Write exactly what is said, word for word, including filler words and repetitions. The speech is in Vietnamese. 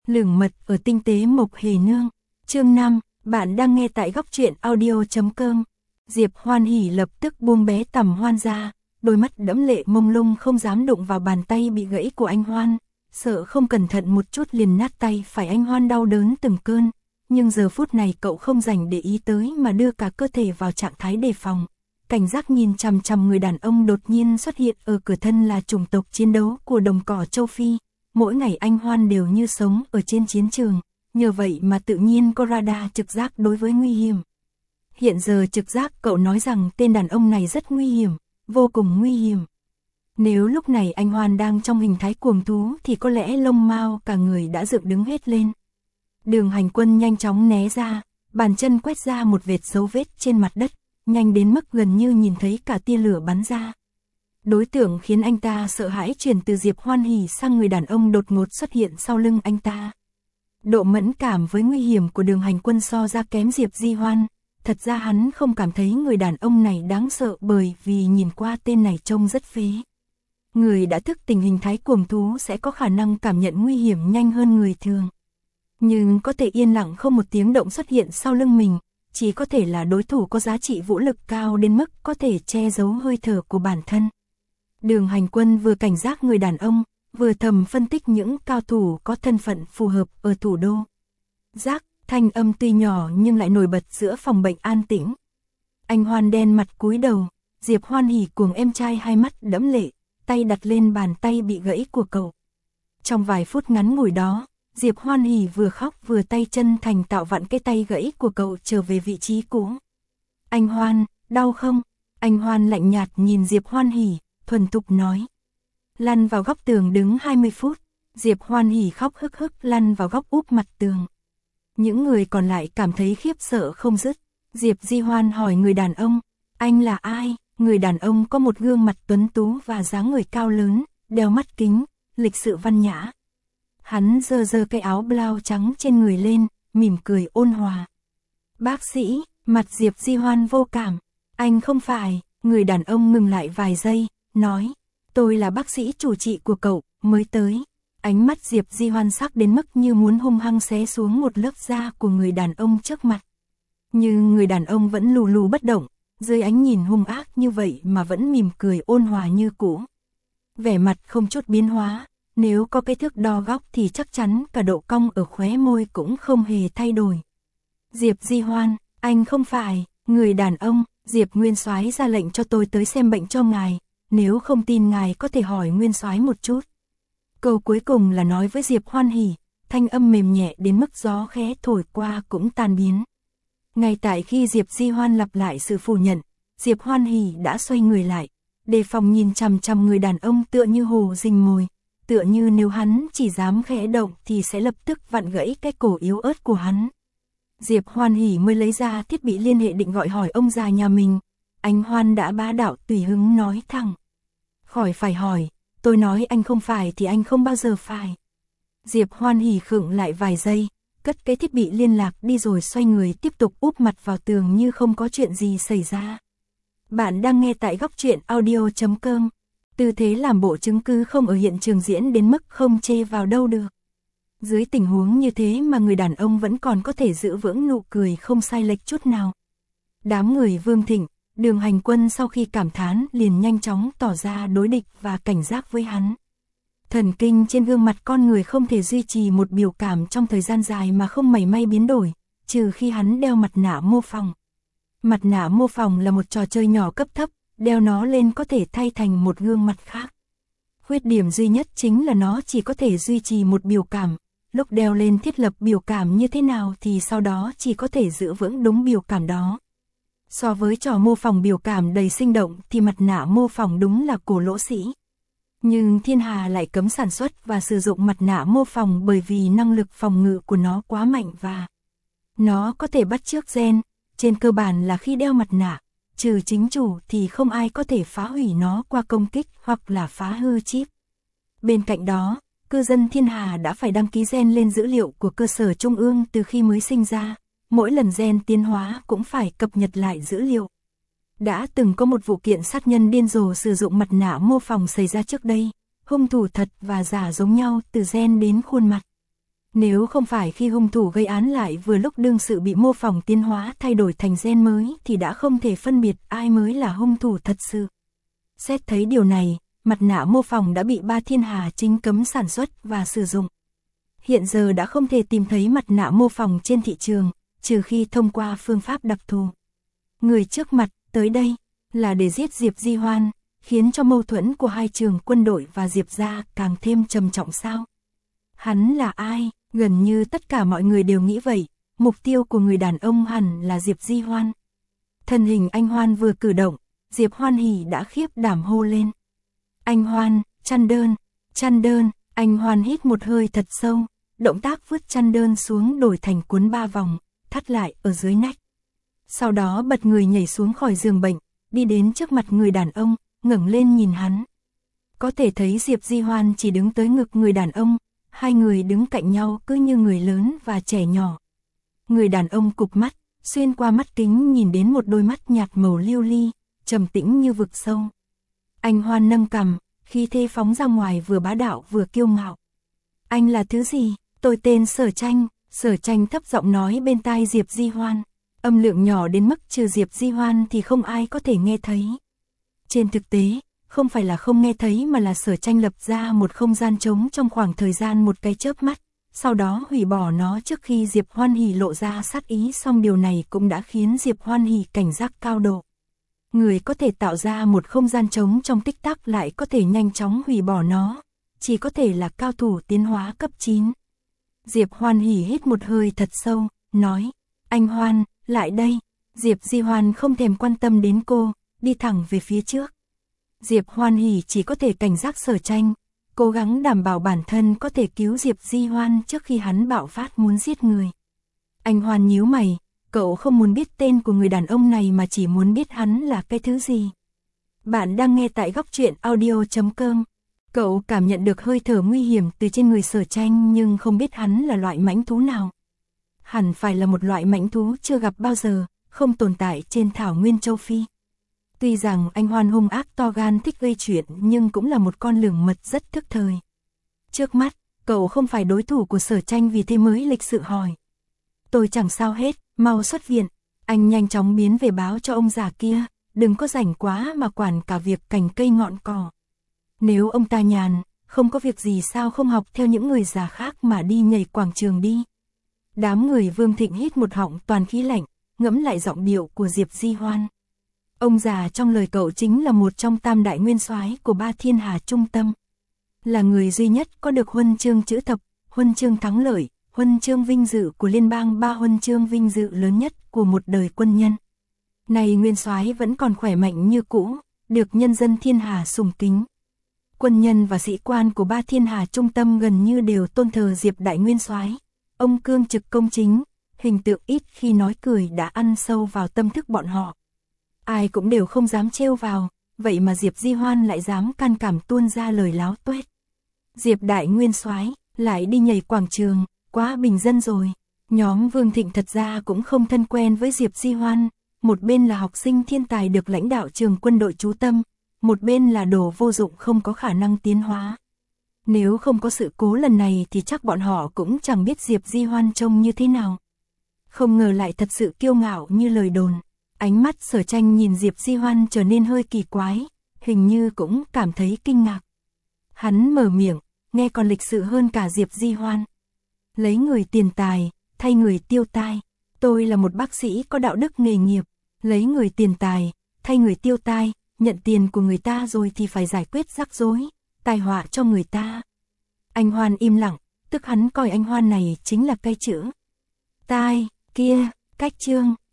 Lường mật ở tinh tế Mộc Hề Nương. Chương năm, bạn đang nghe tại góc truyện audio chấm com. Diệp Hoan Hỉ lập tức buông bé Tầm Hoan ra, đôi mắt đẫm lệ mông lung không dám đụng vào bàn tay bị gãy của anh Hoan, sợ không cẩn thận một chút liền nát tay phải anh Hoan đau đớn từng cơn, nhưng giờ phút này cậu không dành để ý tới mà đưa cả cơ thể vào trạng thái đề phòng, cảnh giác nhìn chằm chằm người đàn ông đột nhiên xuất hiện ở cửa thân là chủng tộc chiến đấu của đồng cỏ châu Phi. Mỗi ngày anh Hoan đều như sống ở trên chiến trường, nhờ vậy mà tự nhiên có radar trực giác đối với nguy hiểm. Hiện giờ trực giác cậu nói rằng tên đàn ông này rất nguy hiểm, vô cùng nguy hiểm. Nếu lúc này anh Hoan đang trong hình thái cuồng thú thì có lẽ lông mao cả người đã dựng đứng hết lên. Đường Hành Quân nhanh chóng né ra, bàn chân quét ra một vệt dấu vết trên mặt đất, nhanh đến mức gần như nhìn thấy cả tia lửa bắn ra. Đối tượng khiến anh ta sợ hãi chuyển từ Diệp Hoan Hỉ sang người đàn ông đột ngột xuất hiện sau lưng anh ta. Độ mẫn cảm với nguy hiểm của Đường Hành Quân so ra kém Diệp Di Hoan, thật ra hắn không cảm thấy người đàn ông này đáng sợ bởi vì nhìn qua tên này trông rất phế. Người đã thức tình hình thái cuồng thú sẽ có khả năng cảm nhận nguy hiểm nhanh hơn người thường. Nhưng có thể yên lặng không một tiếng động xuất hiện sau lưng mình, chỉ có thể là đối thủ có giá trị vũ lực cao đến mức có thể che giấu hơi thở của bản thân. Đường Hành Quân vừa cảnh giác người đàn ông, vừa thầm phân tích những cao thủ có thân phận phù hợp ở thủ đô. Rác, thanh âm tuy nhỏ nhưng lại nổi bật giữa phòng bệnh an tĩnh. Anh Hoan đen mặt cúi đầu, Diệp Hoan Hỉ cuồng em trai hai mắt đẫm lệ, tay đặt lên bàn tay bị gãy của cậu. Trong vài phút ngắn ngủi đó, Diệp Hoan Hỉ vừa khóc vừa tay chân thành tạo vặn cái tay gãy của cậu trở về vị trí cũ. Anh Hoan, đau không? Anh Hoan lạnh nhạt nhìn Diệp Hoan Hỉ, thuần thục nói. Lăn vào góc tường đứng hai mươi phút, Diệp Hoan Hỉ khóc hức hức lăn vào góc úp mặt tường. Những người còn lại cảm thấy khiếp sợ không dứt. Diệp Di Hoan hỏi người đàn ông, anh là ai? Người đàn ông có một gương mặt tuấn tú và dáng người cao lớn, đeo mắt kính, lịch sự văn nhã. Hắn giơ giơ cái áo blau trắng trên người lên, mỉm cười ôn hòa. Bác sĩ, mặt Diệp Di Hoan vô cảm. Anh không phải. Người đàn ông ngừng lại vài giây, nói. Tôi là bác sĩ chủ trị của cậu, mới tới. Ánh mắt Diệp Di Hoan sắc đến mức như muốn hung hăng xé xuống một lớp da của người đàn ông trước mặt. Nhưng người đàn ông vẫn lù lù bất động, dưới ánh nhìn hung ác như vậy mà vẫn mỉm cười ôn hòa như cũ. Vẻ mặt không chút biến hóa, nếu có cái thước đo góc thì chắc chắn cả độ cong ở khóe môi cũng không hề thay đổi. Diệp Di Hoan, anh không phải. Người đàn ông, Diệp Nguyên Soái ra lệnh cho tôi tới xem bệnh cho ngài, nếu không tin ngài có thể hỏi Nguyên Soái một chút. Câu cuối cùng là nói với Diệp Hoan Hỉ, thanh âm mềm nhẹ đến mức gió khẽ thổi qua cũng tan biến. Ngay tại khi Diệp Di Hoan lặp lại sự phủ nhận, Diệp Hoan Hỉ đã xoay người lại, đề phòng nhìn chằm chằm người đàn ông tựa như hồ rình mồi, tựa như nếu hắn chỉ dám khẽ động thì sẽ lập tức vặn gãy cái cổ yếu ớt của hắn. Diệp Hoan Hỉ mới lấy ra thiết bị liên hệ định gọi hỏi ông già nhà mình. Anh Hoan đã bá đạo tùy hứng nói thẳng. Khỏi phải hỏi, tôi nói anh không phải thì anh không bao giờ phải. Diệp Hoan Hỉ khựng lại vài giây, cất cái thiết bị liên lạc đi rồi xoay người tiếp tục úp mặt vào tường như không có chuyện gì xảy ra. Bạn đang nghe tại góc truyện audio chấm com. Tư thế làm bộ chứng cứ không ở hiện trường diễn đến mức không chê vào đâu được. Dưới tình huống như thế mà người đàn ông vẫn còn có thể giữ vững nụ cười không sai lệch chút nào. Đám người Vương Thịnh, Đường Hành Quân sau khi cảm thán liền nhanh chóng tỏ ra đối địch và cảnh giác với hắn. Thần kinh trên gương mặt con người không thể duy trì một biểu cảm trong thời gian dài mà không mảy may biến đổi, trừ khi hắn đeo mặt nạ mô phỏng. Mặt nạ mô phỏng là một trò chơi nhỏ cấp thấp, đeo nó lên có thể thay thành một gương mặt khác. Khuyết điểm duy nhất chính là nó chỉ có thể duy trì một biểu cảm. Lúc đeo lên thiết lập biểu cảm như thế nào thì sau đó chỉ có thể giữ vững đúng biểu cảm đó. So với trò mô phỏng biểu cảm đầy sinh động thì mặt nạ mô phỏng đúng là cổ lỗ sĩ. Nhưng thiên hà lại cấm sản xuất và sử dụng mặt nạ mô phỏng bởi vì năng lực phòng ngự của nó quá mạnh và nó có thể bắt chước gen. Trên cơ bản là khi đeo mặt nạ, trừ chính chủ thì không ai có thể phá hủy nó qua công kích hoặc là phá hư chip. Bên cạnh đó, cư dân thiên hà đã phải đăng ký gen lên dữ liệu của cơ sở trung ương từ khi mới sinh ra, mỗi lần gen tiến hóa cũng phải cập nhật lại dữ liệu. Đã từng có một vụ kiện sát nhân điên rồ sử dụng mặt nạ mô phỏng xảy ra trước đây, hung thủ thật và giả giống nhau từ gen đến khuôn mặt. Nếu không phải khi hung thủ gây án lại vừa lúc đương sự bị mô phỏng tiến hóa thay đổi thành gen mới thì đã không thể phân biệt ai mới là hung thủ thật sự. Xét thấy điều này, mặt nạ mô phỏng đã bị Ba Thiên Hà chính cấm sản xuất và sử dụng. Hiện giờ đã không thể tìm thấy mặt nạ mô phỏng trên thị trường, trừ khi thông qua phương pháp đặc thù. Người trước mặt tới đây là để giết Diệp Di Hoan, khiến cho mâu thuẫn của hai trường quân đội và Diệp gia càng thêm trầm trọng sao? Hắn là ai? Gần như tất cả mọi người đều nghĩ vậy, mục tiêu của người đàn ông hẳn là Diệp Di Hoan. Thân hình anh Hoan vừa cử động, Diệp Hoan Hỉ đã khiếp đảm hô lên. Anh Hoan, chăn đơn, chăn đơn, anh Hoan hít một hơi thật sâu, động tác vứt chăn đơn xuống đổi thành cuốn ba vòng, thắt lại ở dưới nách. Sau đó bật người nhảy xuống khỏi giường bệnh, đi đến trước mặt người đàn ông, ngẩng lên nhìn hắn. Có thể thấy Diệp Di Hoan chỉ đứng tới ngực người đàn ông, hai người đứng cạnh nhau cứ như người lớn và trẻ nhỏ. Người đàn ông cụp mắt, xuyên qua mắt kính nhìn đến một đôi mắt nhạt màu lưu ly, trầm tĩnh như vực sâu. Anh Hoan nâng cằm, khí thế phóng ra ngoài vừa bá đạo vừa kiêu ngạo. Anh là thứ gì? Tôi tên Sở Tranh. Sở Tranh thấp giọng nói bên tai Diệp Di Hoan, âm lượng nhỏ đến mức trừ Diệp Di Hoan thì không ai có thể nghe thấy. Trên thực tế, không phải là không nghe thấy mà là Sở Tranh lập ra một không gian trống trong khoảng thời gian một cái chớp mắt, sau đó hủy bỏ nó trước khi Diệp Hoan Hỉ lộ ra sát ý, song điều này cũng đã khiến Diệp Hoan Hỉ cảnh giác cao độ. Người có thể tạo ra một không gian trống trong tích tắc lại có thể nhanh chóng hủy bỏ nó, chỉ có thể là cao thủ tiến hóa cấp chín. Diệp Hoan Hỉ hít một hơi thật sâu, nói, anh Hoan, lại đây. Diệp Di Hoan không thèm quan tâm đến cô, đi thẳng về phía trước. Diệp Hoan Hỉ chỉ có thể cảnh giác Sở Tranh, cố gắng đảm bảo bản thân có thể cứu Diệp Di Hoan trước khi hắn bạo phát muốn giết người. Anh Hoan nhíu mày, cậu không muốn biết tên của người đàn ông này mà chỉ muốn biết hắn là cái thứ gì. Bạn đang nghe tại góc truyện audio chấm com. Cậu cảm nhận được hơi thở nguy hiểm từ trên người Sở Tranh nhưng không biết hắn là loại mãnh thú nào. Hẳn phải là một loại mãnh thú chưa gặp bao giờ, không tồn tại trên thảo nguyên châu Phi. Tuy rằng anh Hoan hung ác to gan thích gây chuyện nhưng cũng là một con lường mật rất thức thời. Trước mắt, cậu không phải đối thủ của Sở Tranh vì thế mới lịch sự hỏi. Tôi chẳng sao hết, mau xuất viện. Anh nhanh chóng biến về báo cho ông già kia, đừng có rảnh quá mà quản cả việc cành cây ngọn cỏ. Nếu ông ta nhàn, không có việc gì sao không học theo những người già khác mà đi nhảy quảng trường đi. Đám người Vương Thịnh hít một họng toàn khí lạnh, ngẫm lại giọng điệu của Diệp Di Hoan. Ông già trong lời cậu chính là một trong tam đại nguyên soái của Ba Thiên Hà trung tâm. Là người duy nhất có được huân chương chữ thập, huân chương thắng lợi, huân chương vinh dự của liên bang, ba huân chương vinh dự lớn nhất của một đời quân nhân. Này nguyên soái vẫn còn khỏe mạnh như cũ, được nhân dân Thiên Hà sùng kính. Quân nhân và sĩ quan của Ba Thiên Hà trung tâm gần như đều tôn thờ Diệp đại nguyên soái. Ông cương trực công chính, hình tượng ít khi nói cười đã ăn sâu vào tâm thức bọn họ. Ai cũng đều không dám trêu vào, vậy mà Diệp Di Hoan lại dám can đảm tuôn ra lời láo tuét. Diệp đại nguyên soái lại đi nhảy quảng trường, quá bình dân rồi. Nhóm Vương Thịnh thật ra cũng không thân quen với Diệp Di Hoan, một bên là học sinh thiên tài được lãnh đạo trường quân đội chú tâm, một bên là đồ vô dụng không có khả năng tiến hóa. Nếu không có sự cố lần này thì chắc bọn họ cũng chẳng biết Diệp Di Hoan trông như thế nào. Không ngờ lại thật sự kiêu ngạo như lời đồn. Ánh mắt Sở Tranh nhìn Diệp Di Hoan trở nên hơi kỳ quái, hình như cũng cảm thấy kinh ngạc. Hắn mở miệng, nghe còn lịch sự hơn cả Diệp Di Hoan. Lấy người tiền tài, thay người tiêu tai. Tôi là một bác sĩ có đạo đức nghề nghiệp. Lấy người tiền tài, thay người tiêu tai, nhận tiền của người ta rồi thì phải giải quyết rắc rối, tai họa cho người ta. Anh Hoan im lặng, tức hắn coi anh Hoan này chính là cái chữ tai, kia, cách chương.